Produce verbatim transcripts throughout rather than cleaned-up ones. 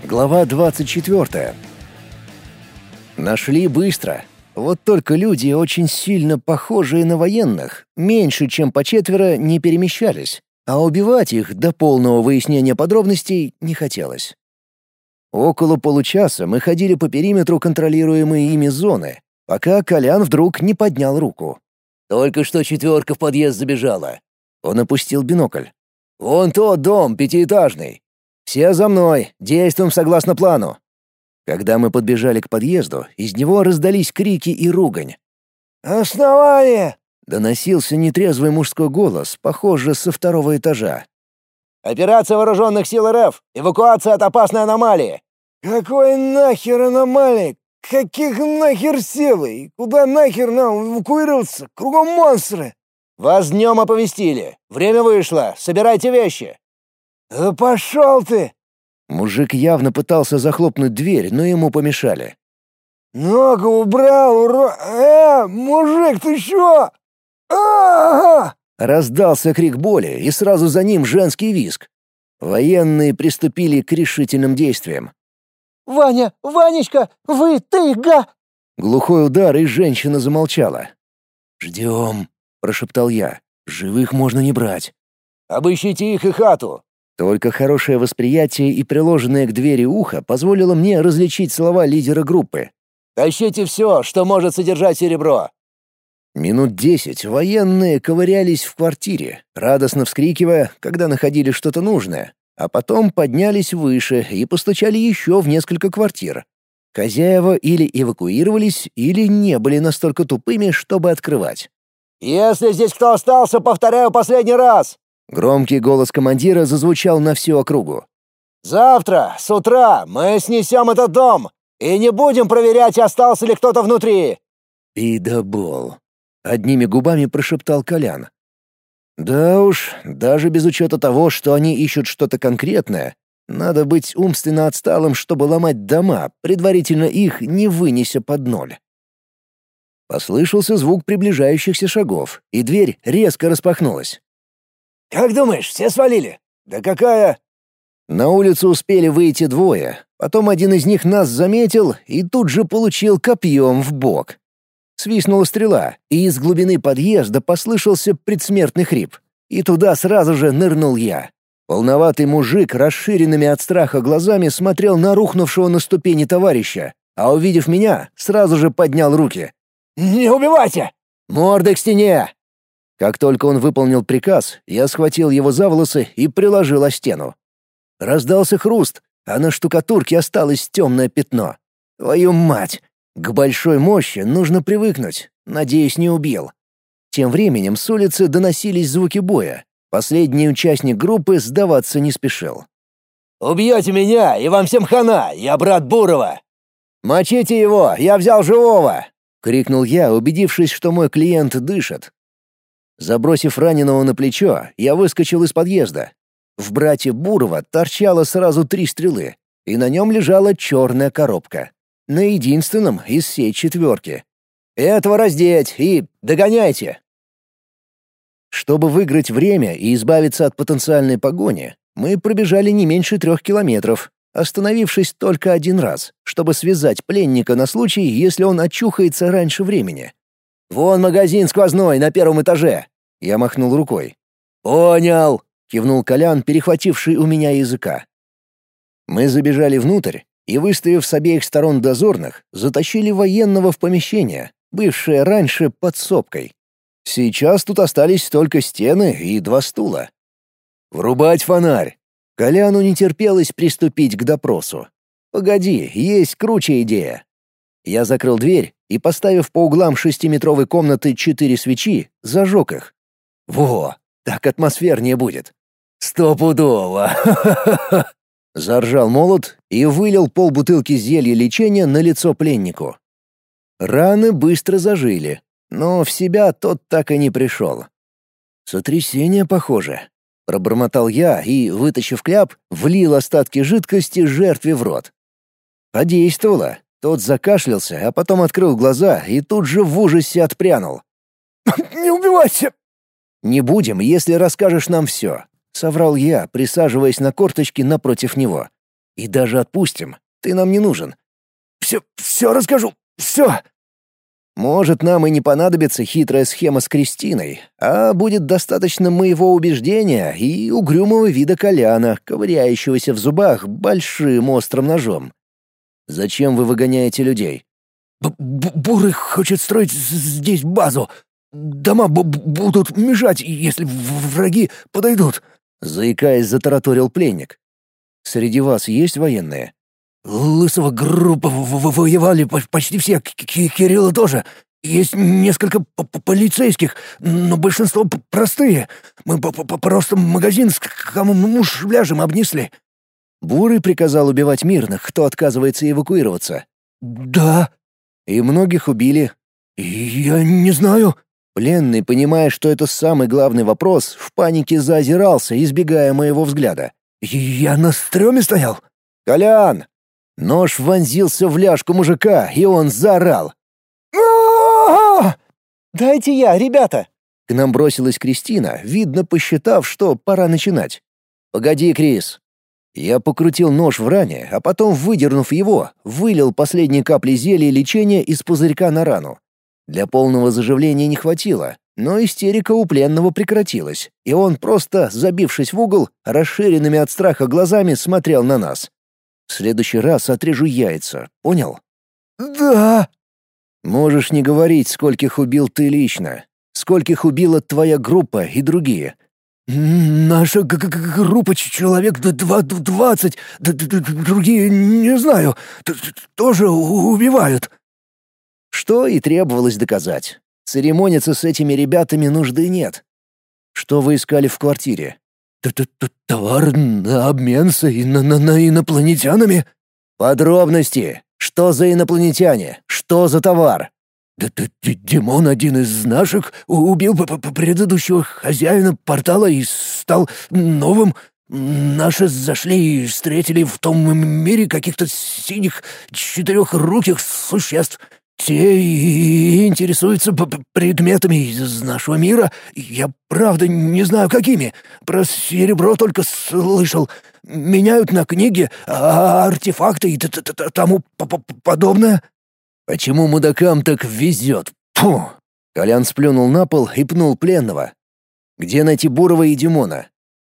Глава двадцать четвёртая. Нашли быстро. Вот только люди, очень сильно похожие на военных, меньше чем по четверо не перемещались, а убивать их до полного выяснения подробностей не хотелось. Около получаса мы ходили по периметру контролируемой ими зоны, пока Колян вдруг не поднял руку. «Только что четверка в подъезд забежала». Он опустил бинокль. «Вон тот дом, пятиэтажный. Все за мной, действуем согласно плану». Когда мы подбежали к подъезду, из него раздались крики и ругань. «Основание!» — доносился нетрезвый мужской голос, похоже, со второго этажа. «Операция вооруженных сил РФ! Эвакуация от опасной аномалии!» «Какой нахер аномалии? Каких нахер сил? И куда нахер нам эвакуироваться? Кругом монстры!» «Вас днем оповестили. Время вышло. Собирайте вещи». «Да пошел ты!» Мужик явно пытался захлопнуть дверь, но ему помешали. «Ногу убрал, уро... Э, мужик, ты чё? А-а-а!» Раздался крик боли, и сразу за ним женский визг. Военные приступили к решительным действиям. «Ваня! Ванечка! Вы, ты, га!» Глухой удар, и женщина замолчала. «Ждем», — прошептал я. «Живых можно не брать». «Обыщите их и хату». Только хорошее восприятие и приложенное к двери ухо позволило мне различить слова лидера группы. «Тащите все, что может содержать серебро». Минут десять военные ковырялись в квартире, радостно вскрикивая, когда находили что-то нужное, а потом поднялись выше и постучали еще в несколько квартир. Хозяева или эвакуировались, или не были настолько тупыми, чтобы открывать. «Если здесь кто остался, повторяю последний раз!» Громкий голос командира зазвучал на всю округу. «Завтра, с утра, мы снесем этот дом и не будем проверять, остался ли кто-то внутри!» «Пидобол!» — одними губами прошептал Колян. «Да уж, даже без учета того, что они ищут что-то конкретное, надо быть умственно отсталым, чтобы ломать дома, предварительно их не вынеся под ноль». Послышался звук приближающихся шагов, и дверь резко распахнулась. «Как думаешь, все свалили?» «Да какая...» На улицу успели выйти двое, потом один из них нас заметил и тут же получил копьем в бок. Свистнула стрела, и из глубины подъезда послышался предсмертный хрип. И туда сразу же нырнул я. Полноватый мужик, расширенными от страха глазами, смотрел на рухнувшего на ступени товарища, а увидев меня, сразу же поднял руки. «Не убивайте!» «Мордой к стене!» Как только он выполнил приказ, я схватил его за волосы и приложил о стену. Раздался хруст, а на штукатурке осталось темное пятно. Твою мать! К большой мощи нужно привыкнуть. Надеюсь, не убил. Тем временем с улицы доносились звуки боя. Последний участник группы сдаваться не спешил. «Убьете меня, и вам всем хана! Я брат Бурова!» «Мочите его! Я взял живого!» — крикнул я, убедившись, что мой клиент дышит. Забросив раненого на плечо, я выскочил из подъезда. В брате Бурова торчало сразу три стрелы, и на нем лежала черная коробка. На единственном из всей четверки. «Этого раздеть и догоняйте!» Чтобы выиграть время и избавиться от потенциальной погони, мы пробежали не меньше трех километров, остановившись только один раз, чтобы связать пленника на случай, если он очухается раньше времени. «Вон магазин сквозной на первом этаже!» Я махнул рукой. «Понял!» — кивнул Колян, перехвативший у меня языка. Мы забежали внутрь и, выставив с обеих сторон дозорных, затащили военного в помещение, бывшее раньше подсобкой. Сейчас тут остались только стены и два стула. «Врубать фонарь!» Коляну не терпелось приступить к допросу. «Погоди, есть круче идея». Я закрыл дверь и, поставив по углам шестиметровой комнаты четыре свечи, зажег их. «Во, так атмосфернее будет». «Стопудово!» Заржал молот и вылил полбутылки зелья лечения на лицо пленнику. Раны быстро зажили, но в себя тот так и не пришел. «Сотрясение, похоже», — пробормотал я и, вытащив кляп, влил остатки жидкости жертве в рот. Подействовало. Тот закашлялся, а потом открыл глаза и тут же в ужасе отпрянул. «Не убивайся!» «Не будем, если расскажешь нам все», — соврал я, присаживаясь на корточки напротив него. И даже отпустим. Ты нам не нужен. Все, все расскажу. Все. Может, нам и не понадобится хитрая схема с Кристиной, а будет достаточно моего убеждения и угрюмого вида Коляна, ковыряющегося в зубах большим острым ножом. Зачем вы выгоняете людей? Б -б Бурый хочет строить здесь базу. Дома б будут мешать, если враги подойдут. Заикаясь, затараторил пленник. Среди вас есть военные? Лысого группа воевали почти все, Кирилла тоже. Есть несколько полицейских, но большинство простые. Мы просто магазин с камуфляжем обнесли. Бурый приказал убивать мирных, кто отказывается эвакуироваться. Да. И многих убили. Я не знаю. Пленный, понимая, что это самый главный вопрос, в панике заозирался, избегая моего взгляда. «Я на стреме стоял?» «Колян!» Нож вонзился в ляжку мужика, и он заорал. «Дайте я, ребята!» К нам бросилась Кристина, видно, посчитав, что пора начинать. «Погоди, Крис!» Я покрутил нож в ране, а потом, выдернув его, вылил последние капли зелья лечения из пузырька на рану. Для полного заживления не хватило, но истерика у пленного прекратилась, и он просто, забившись в угол, расширенными от страха глазами смотрел на нас. В следующий раз отрежу яйца, понял? Да. Можешь не говорить, скольких убил ты лично, скольких убила твоя группа и другие. Наша г -г группа человек двадцать, другие не знаю, тоже убивают. Что и требовалось доказать. Церемониться с этими ребятами нужды нет. Что вы искали в квартире? Товар на обмен с ино на инопланетянами. Подробности. Что за инопланетяне? Что за товар? Димон, один из наших, убил предыдущего хозяина портала и стал новым. Наши зашли и встретили в том мире каких-то синих четырехруких существ. Те и интересуются предметами из нашего мира. Я правда не знаю, какими. Про серебро только слышал. Меняют на книги, а артефакты и тому подобное. Почему мудакам так везет? Фу! Колян сплюнул на пол и пнул пленного. Где найти Бурова и Димона?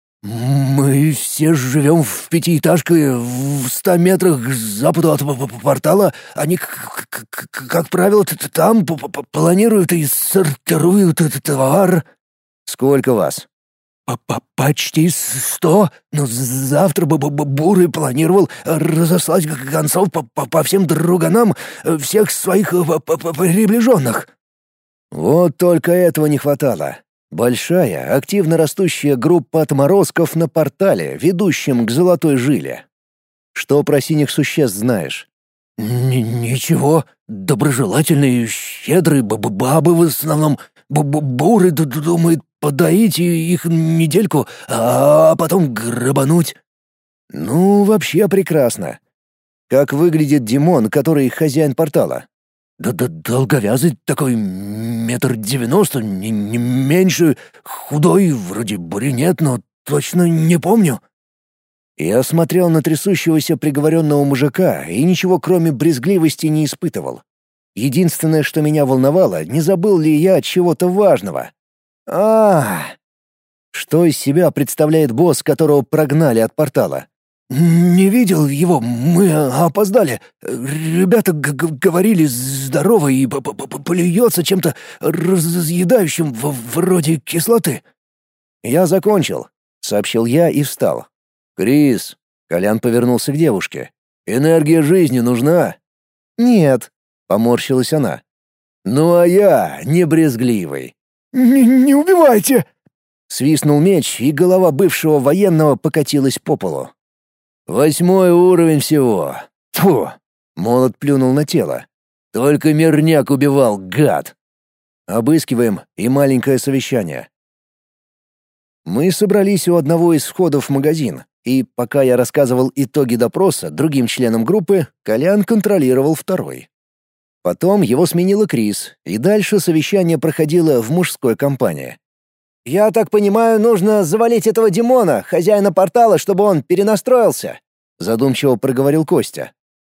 Мы все живем в пятиэтажке в ста метрах к западу от портала. Они, как правило, там планируют и сортируют товар. Сколько вас? Почти сто. Но завтра бы Бурый планировал разослать гонцов по всем друганам всех своих приближенных. Вот только этого не хватало. Большая, активно растущая группа отморозков на портале, ведущем к золотой жиле. Что про синих существ знаешь? Н Ничего. Доброжелательные, щедрые бабы в основном. Б -б Бурый думает подоить их недельку, а потом грабануть. Ну, вообще прекрасно. Как выглядит Димон, который хозяин портала? Да-да, долговязый такой, метр девяносто, не, не меньше, худой, вроде брюнет, но точно не помню. Я смотрел на трясущегося приговоренного мужика и ничего кроме брезгливости не испытывал. Единственное, что меня волновало, не забыл ли я чего-то важного. А, что из себя представляет босс, которого прогнали от портала? «Не видел его, мы опоздали. Ребята говорили здорово и плюется чем-то разъедающим вроде кислоты». «Я закончил», — сообщил я и встал. «Крис», — Колян повернулся к девушке, — «энергия жизни нужна?» «Нет», — поморщилась она. «Ну а я не брезгливый». «Не, не убивайте!» Свистнул меч, и голова бывшего военного покатилась по полу. «Восьмой уровень всего. Тьфу!» — молот плюнул на тело. «Только мирняк убивал, гад!» Обыскиваем и маленькое совещание. Мы собрались у одного из входов в магазин, и пока я рассказывал итоги допроса другим членам группы, Колян контролировал второй. Потом его сменила Крис, и дальше совещание проходило в мужской компании. «Я так понимаю, нужно завалить этого Димона, хозяина портала, чтобы он перенастроился?» задумчиво проговорил Костя.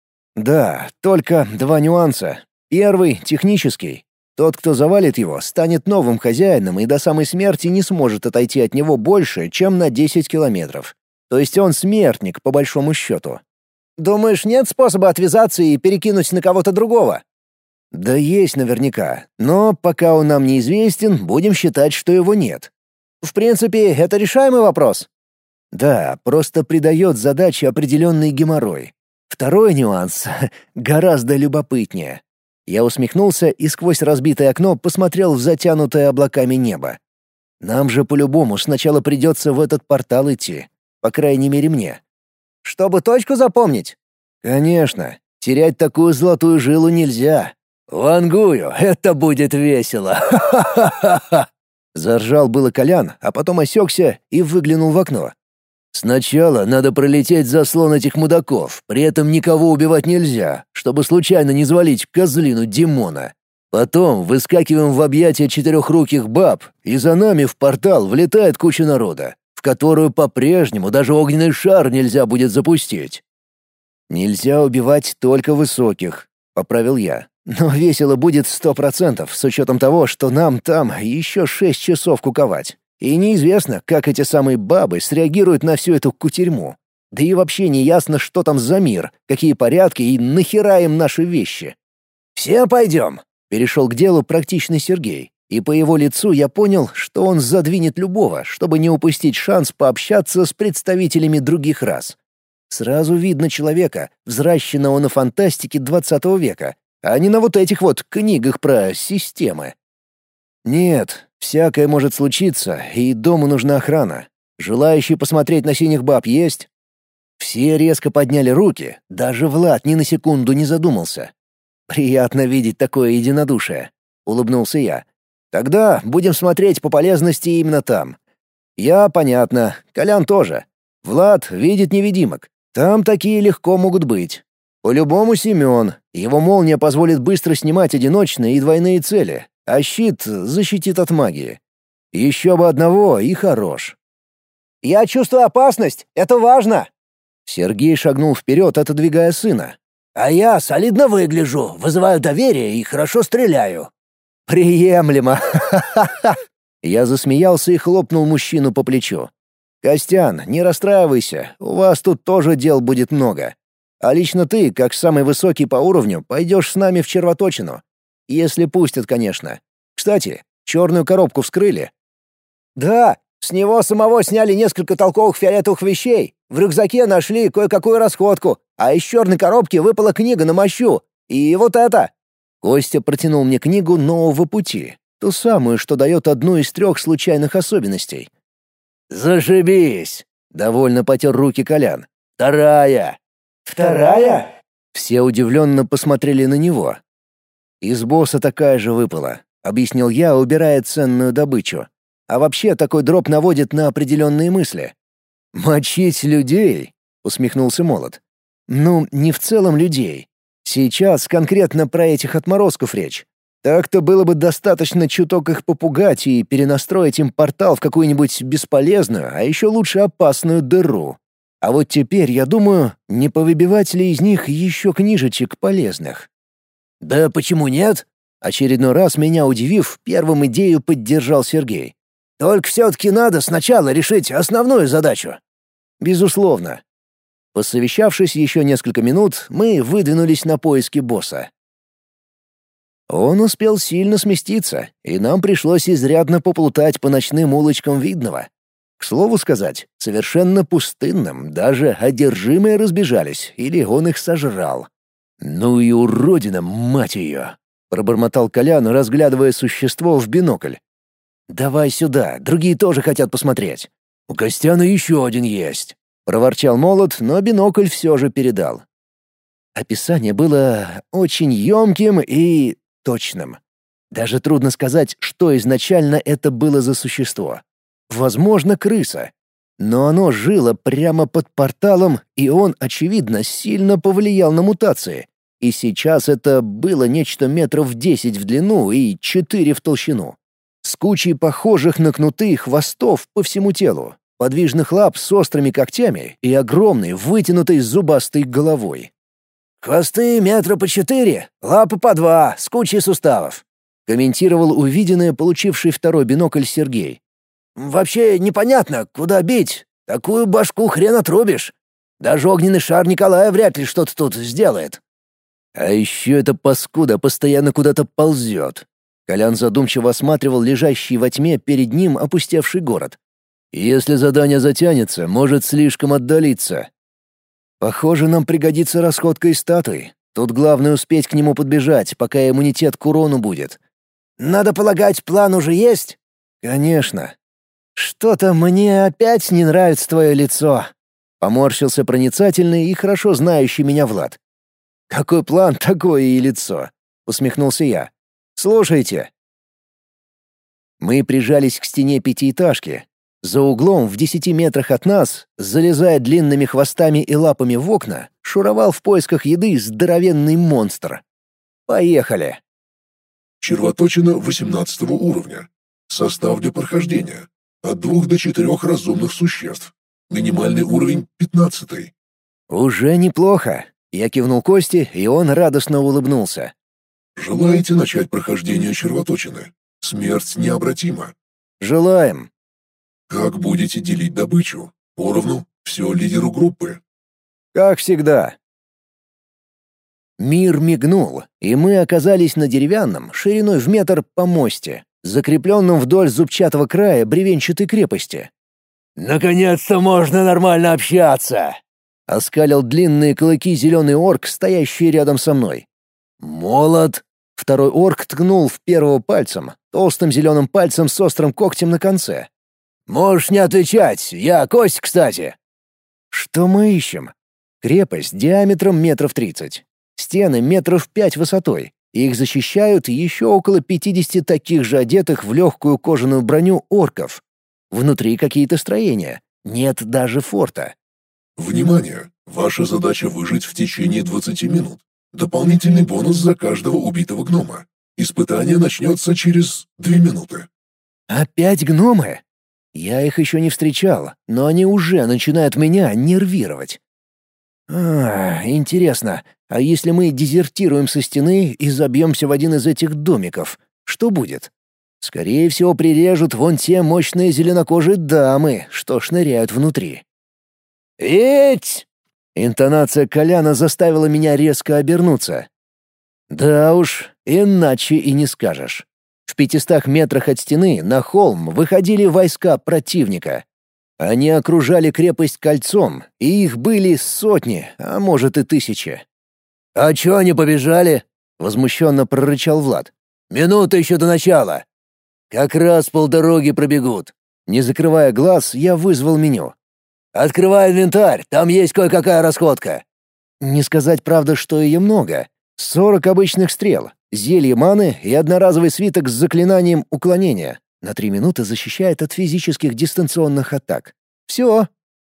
Да, только два нюанса. Первый — технический. Тот, кто завалит его, станет новым хозяином и до самой смерти не сможет отойти от него больше, чем на десять километров. То есть он смертник, по большому счету. Думаешь, нет способа отвязаться и перекинуть на кого-то другого? Да есть наверняка, но пока он нам неизвестен, будем считать, что его нет. В принципе, это решаемый вопрос. Да, просто придает задаче определенный геморрой. Второй нюанс гораздо любопытнее. Я усмехнулся и сквозь разбитое окно посмотрел в затянутое облаками небо. Нам же по-любому сначала придется в этот портал идти. По крайней мере мне. Чтобы точку запомнить? Конечно. Терять такую золотую жилу нельзя. Вангую, это будет весело. Ха-ха-ха-ха. Заржал было Колян, а потом осекся и выглянул в окно. Сначала надо пролететь заслон этих мудаков, при этом никого убивать нельзя, чтобы случайно не завалить козлину Димона. Потом выскакиваем в объятия четырехруких баб, и за нами в портал влетает куча народа, в которую по-прежнему даже огненный шар нельзя будет запустить. «Нельзя убивать только высоких», — поправил я. «Но весело будет сто процентов, с учетом того, что нам там еще шесть часов куковать. И неизвестно, как эти самые бабы среагируют на всю эту кутерьму. Да и вообще не ясно, что там за мир, какие порядки и нахера им наши вещи». «Все пойдем», — перешел к делу практичный Сергей. И по его лицу я понял, что он задвинет любого, чтобы не упустить шанс пообщаться с представителями других рас. Сразу видно человека, взращенного на фантастике двадцатого века, а не на вот этих вот книгах про системы. Нет, всякое может случиться, и дому нужна охрана. Желающие посмотреть на синих баб есть? Все резко подняли руки, даже Влад ни на секунду не задумался. Приятно видеть такое единодушие, улыбнулся я. Тогда будем смотреть по полезности именно там. Я, понятно, Колян тоже. Влад видит невидимок. Там такие легко могут быть. По-любому Семен. Его молния позволит быстро снимать одиночные и двойные цели, а щит защитит от магии. Еще бы одного и хорош. «Я чувствую опасность, это важно!» Сергей шагнул вперед, отодвигая сына. «А я солидно выгляжу, вызываю доверие и хорошо стреляю». «Приемлемо! Ха-ха-ха!» Я засмеялся и хлопнул мужчину по плечу. «Костян, не расстраивайся, у вас тут тоже дел будет много. А лично ты, как самый высокий по уровню, пойдешь с нами в червоточину. Если пустят, конечно. Кстати, черную коробку вскрыли?» «Да, с него самого сняли несколько толковых фиолетовых вещей. В рюкзаке нашли кое-какую расходку, а из черной коробки выпала книга на мощу. И вот это!» Костя протянул мне книгу «Нового пути», ту самую, что дает одну из трех случайных особенностей. «Зашибись!» — довольно потер руки Колян. «Вторая!» «Вторая?» Все удивленно посмотрели на него. «Из босса такая же выпала», — объяснил я, убирая ценную добычу. «А вообще такой дроп наводит на определенные мысли». «Мочить людей?» — усмехнулся Молот. «Ну, не в целом людей. Сейчас конкретно про этих отморозков речь. Так-то было бы достаточно чуток их попугать и перенастроить им портал в какую-нибудь бесполезную, а еще лучше опасную дыру. А вот теперь, я думаю, не повыбивать ли из них еще книжечек полезных?» «Да почему нет?» Очередной раз меня удивив, первым идею поддержал Сергей. «Только все-таки надо сначала решить основную задачу». «Безусловно». Посовещавшись еще несколько минут, мы выдвинулись на поиски босса. Он успел сильно сместиться, и нам пришлось изрядно поплутать по ночным улочкам Видного. К слову сказать, совершенно пустынным, даже одержимые разбежались, или он их сожрал. «Ну и уродина, мать ее!» — пробормотал Колян, разглядывая существо в бинокль. «Давай сюда, другие тоже хотят посмотреть. У Костяна еще один есть», — проворчал Молот, но бинокль все же передал. Описание было очень емким и точным. Даже трудно сказать, что изначально это было за существо. Возможно, крыса. Но оно жило прямо под порталом, и он, очевидно, сильно повлиял на мутации. И сейчас это было нечто метров десять в длину и четыре в толщину. С кучей похожих на кнуты хвостов по всему телу. подвижных лап с острыми когтями и огромной, вытянутой зубастой головой. «Хвосты метра по четыре, лапы по два, с кучей суставов», — комментировал увиденное получивший второй бинокль Сергей. «Вообще непонятно, куда бить. Такую башку хрен отрубишь. Даже огненный шар Николая вряд ли что-то тут сделает». «А еще эта паскуда постоянно куда-то ползет». Колян задумчиво осматривал лежащий во тьме перед ним опустевший город. «Если задание затянется, может слишком отдалиться. Похоже, нам пригодится расходка из статуи. Тут главное успеть к нему подбежать, пока иммунитет к урону будет». «Надо полагать, план уже есть?» «Конечно». «Что-то мне опять не нравится твое лицо», — поморщился проницательный и хорошо знающий меня Влад. «Какой план, такое и лицо», — усмехнулся я. «Слушайте». Мы прижались к стене пятиэтажки. За углом в десяти метрах от нас, залезая длинными хвостами и лапами в окна, шуровал в поисках еды здоровенный монстр. Поехали. Червоточина восемнадцатого уровня. Состав для прохождения. От двух до четырех разумных существ. Минимальный уровень пятнадцатый. «Уже неплохо», — я кивнул Косте, и он радостно улыбнулся. Желаете начать прохождение червоточины? Смерть необратима. «Желаем». Как будете делить добычу? Поровну, все лидеру группы. «Как всегда». Мир мигнул, и мы оказались на деревянном, шириной в метр, помосте, закрепленном вдоль зубчатого края бревенчатой крепости. «Наконец-то можно нормально общаться!» — оскалил длинные клыки зеленый орк, стоящий рядом со мной. «Молот!» — второй орк ткнул в первого пальцем, толстым зеленым пальцем с острым когтем на конце. «Можешь не отвечать, я кость, кстати!» «Что мы ищем?» Крепость диаметром метров тридцать. Стены метров пять высотой. Их защищают еще около пятидесяти таких же одетых в легкую кожаную броню орков. Внутри какие-то строения. Нет даже форта. Внимание! Ваша задача выжить в течение двадцати минут. Дополнительный бонус за каждого убитого гнома. Испытание начнется через две минуты. Опять гномы? Я их еще не встречал, но они уже начинают меня нервировать. А, интересно, а если мы дезертируем со стены и забьемся в один из этих домиков, что будет? Скорее всего, прирежут вон те мощные зеленокожие дамы, что шныряют внутри. «Эть!» Интонация Коляна заставила меня резко обернуться. Да уж, иначе и не скажешь. В пятистах метрах от стены на холм выходили войска противника. Они окружали крепость кольцом, и их были сотни, а может и тысячи. «А чё они побежали?» — возмущенно прорычал Влад. «Минута еще до начала!» «Как раз полдороги пробегут». Не закрывая глаз, я вызвал меню. «Открывай инвентарь, там есть кое-какая расходка». Не сказать, правда, что ее много. Сорок обычных стрел, зелье маны и одноразовый свиток с заклинанием уклонения. На три минуты защищает от физических дистанционных атак. Все.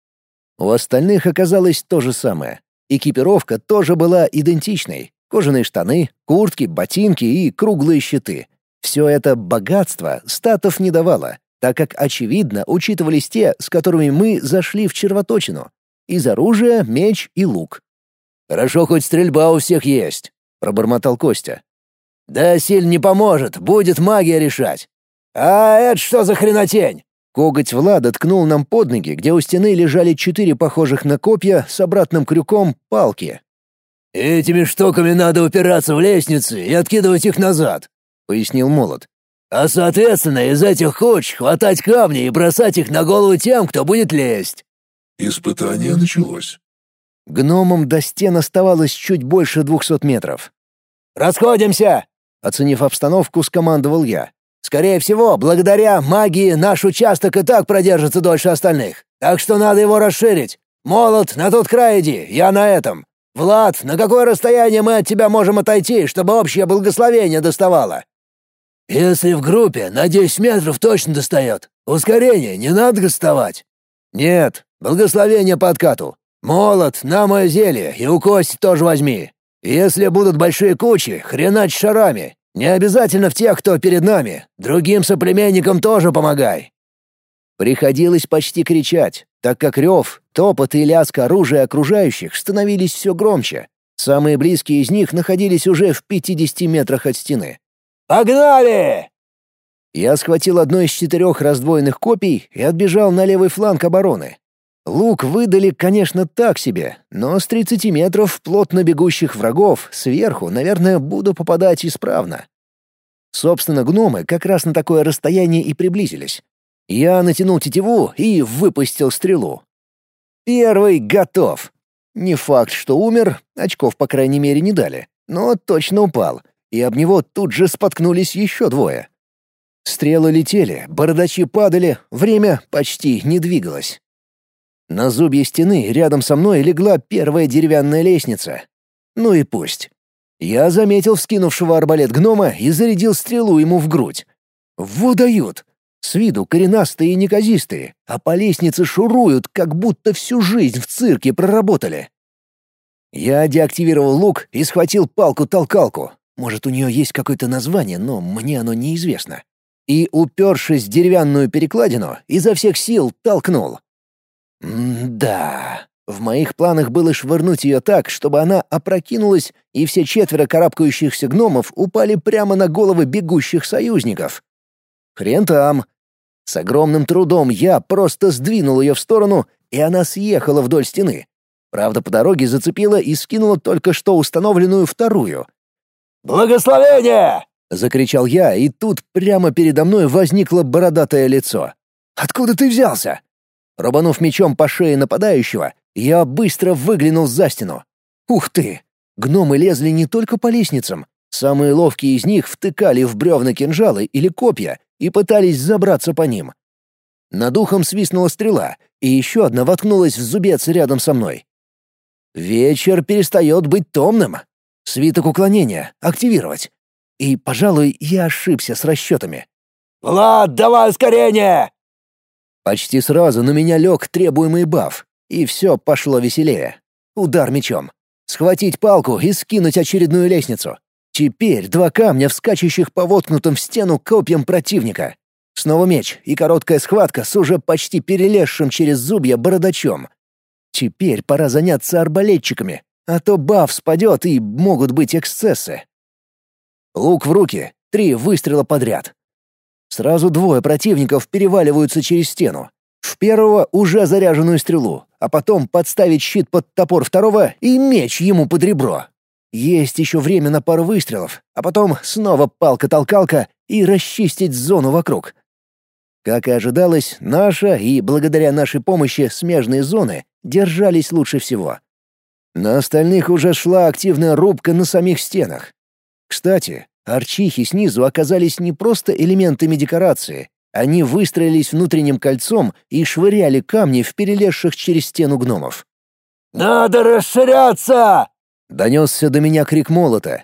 У остальных оказалось то же самое. Экипировка тоже была идентичной. Кожаные штаны, куртки, ботинки и круглые щиты. Все это богатство статов не давало, так как, очевидно, учитывались те, с которыми мы зашли в червоточину. Из оружия меч и лук. «Хорошо, хоть стрельба у всех есть», — пробормотал Костя. «Да сильно не поможет, будет магия решать». «А это что за хренотень?» Коготь Влада ткнул нам под ноги, где у стены лежали четыре похожих на копья с обратным крюком палки. «Этими штуками надо упираться в лестницы и откидывать их назад», — пояснил Молот. «А соответственно из этих куч хватать камни и бросать их на голову тем, кто будет лезть». Испытание началось. Гномам до стен оставалось чуть больше двухсот метров. «Расходимся!» — оценив обстановку, скомандовал я. «Скорее всего, благодаря магии наш участок и так продержится дольше остальных, так что надо его расширить. Молот, на тот край иди, я на этом. Влад, на какое расстояние мы от тебя можем отойти, чтобы общее благословение доставало?» «Если в группе на десять метров точно достает. Ускорение не надо доставать». «Нет, благословение по откату. Молот, на мое зелье, и у Кости тоже возьми. Если будут большие кучи, хреначь шарами. Не обязательно в тех, кто перед нами. Другим соплеменникам тоже помогай». Приходилось почти кричать, так как рев, топот и лязг оружия окружающих становились все громче. Самые близкие из них находились уже в пятидесяти метрах от стены. «Погнали!» Я схватил одно из четырех раздвоенных копий и отбежал на левый фланг обороны. Лук выдали, конечно, так себе, но с тридцати метров плотно бегущих врагов сверху, наверное, буду попадать исправно. Собственно, гномы как раз на такое расстояние и приблизились. Я натянул тетиву и выпустил стрелу. Первый готов. Не факт, что умер, очков, по крайней мере, не дали, но точно упал, и об него тут же споткнулись еще двое. Стрелы летели, бородачи падали, время почти не двигалось. На зубье стены рядом со мной легла первая деревянная лестница. Ну и пусть. Я заметил вскинувшего арбалет гнома и зарядил стрелу ему в грудь. Вот дают! С виду коренастые и неказистые, а по лестнице шуруют, как будто всю жизнь в цирке проработали. Я деактивировал лук и схватил палку-толкалку. Может, у нее есть какое-то название, но мне оно неизвестно. И, упершись в деревянную перекладину, изо всех сил толкнул. М-да, в моих планах было швырнуть ее так, чтобы она опрокинулась, и все четверо карабкающихся гномов упали прямо на головы бегущих союзников. Хрен там. С огромным трудом я просто сдвинул ее в сторону, и она съехала вдоль стены. Правда, по дороге зацепила и скинула только что установленную вторую. «Благословение!» — закричал я, и тут прямо передо мной возникло бородатое лицо. «Откуда ты взялся?» Рубанув мечом по шее нападающего, я быстро выглянул за стену. Ух ты! Гномы лезли не только по лестницам. Самые ловкие из них втыкали в бревна кинжалы или копья и пытались забраться по ним. Над ухом свистнула стрела, и еще одна воткнулась в зубец рядом со мной. Вечер перестает быть томным. Свиток уклонения активировать. И, пожалуй, я ошибся с расчетами. «Влад, давай ускорение!» Почти сразу на меня лег требуемый баф, и все пошло веселее. Удар мечом. Схватить палку и скинуть очередную лестницу. Теперь два камня, вскачущих по воткнутым в стену копьям противника. Снова меч и короткая схватка с уже почти перелезшим через зубья бородачом. Теперь пора заняться арбалетчиками, а то баф спадет и могут быть эксцессы. Лук в руки, три выстрела подряд. Сразу двое противников переваливаются через стену. В первого уже заряженную стрелу, а потом подставить щит под топор второго и меч ему под ребро. Есть еще время на пару выстрелов, а потом снова палка-толкалка и расчистить зону вокруг. Как и ожидалось, наша и, благодаря нашей помощи, смежные зоны держались лучше всего. На остальных уже шла активная рубка на самих стенах. Кстати, арчихи снизу оказались не просто элементами декорации. Они выстроились внутренним кольцом и швыряли камни в перелезших через стену гномов. «Надо расширяться!» — донесся до меня крик молота.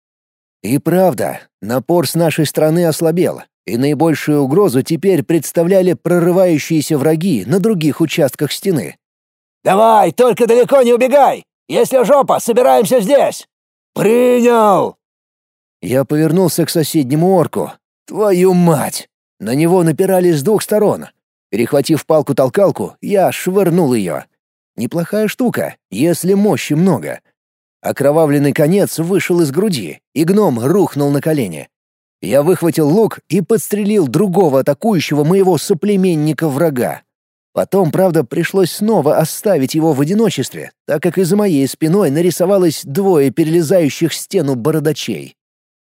И правда, напор с нашей стороны ослабел, и наибольшую угрозу теперь представляли прорывающиеся враги на других участках стены. «Давай, только далеко не убегай! Если жопа, собираемся здесь!» «Принял!» Я повернулся к соседнему орку. «Твою мать!» На него напирали с двух сторон. Перехватив палку-толкалку, я швырнул ее. Неплохая штука, если мощи много. Окровавленный конец вышел из груди, и гном рухнул на колени. Я выхватил лук и подстрелил другого атакующего моего соплеменника-врага. Потом, правда, пришлось снова оставить его в одиночестве, так как из-за моей спиной нарисовалось двое перелезающих стену бородачей.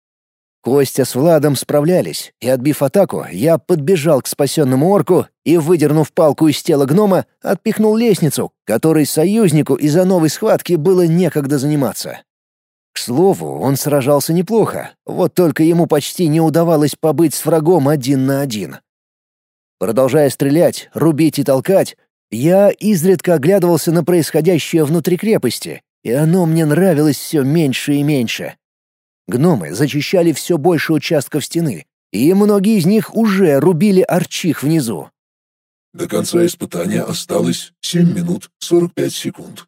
Костя с Владом справлялись, и, отбив атаку, я подбежал к спасенному орку и, выдернув палку из тела гнома, отпихнул лестницу, которой союзнику из-за новой схватки было некогда заниматься. К слову, он сражался неплохо, вот только ему почти не удавалось побыть с врагом один на один. Продолжая стрелять, рубить и толкать, я изредка оглядывался на происходящее внутри крепости, и оно мне нравилось все меньше и меньше. Гномы зачищали все больше участков стены, и многие из них уже рубили арчих внизу. До конца испытания осталось семь минут сорок пять секунд.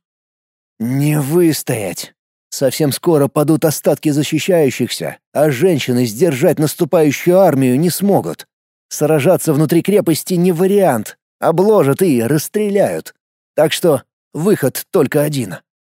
Не выстоять. Совсем скоро падут остатки защищающихся, а женщины сдержать наступающую армию не смогут. Сражаться внутри крепости не вариант. Обложат и расстреляют. Так что выход только один.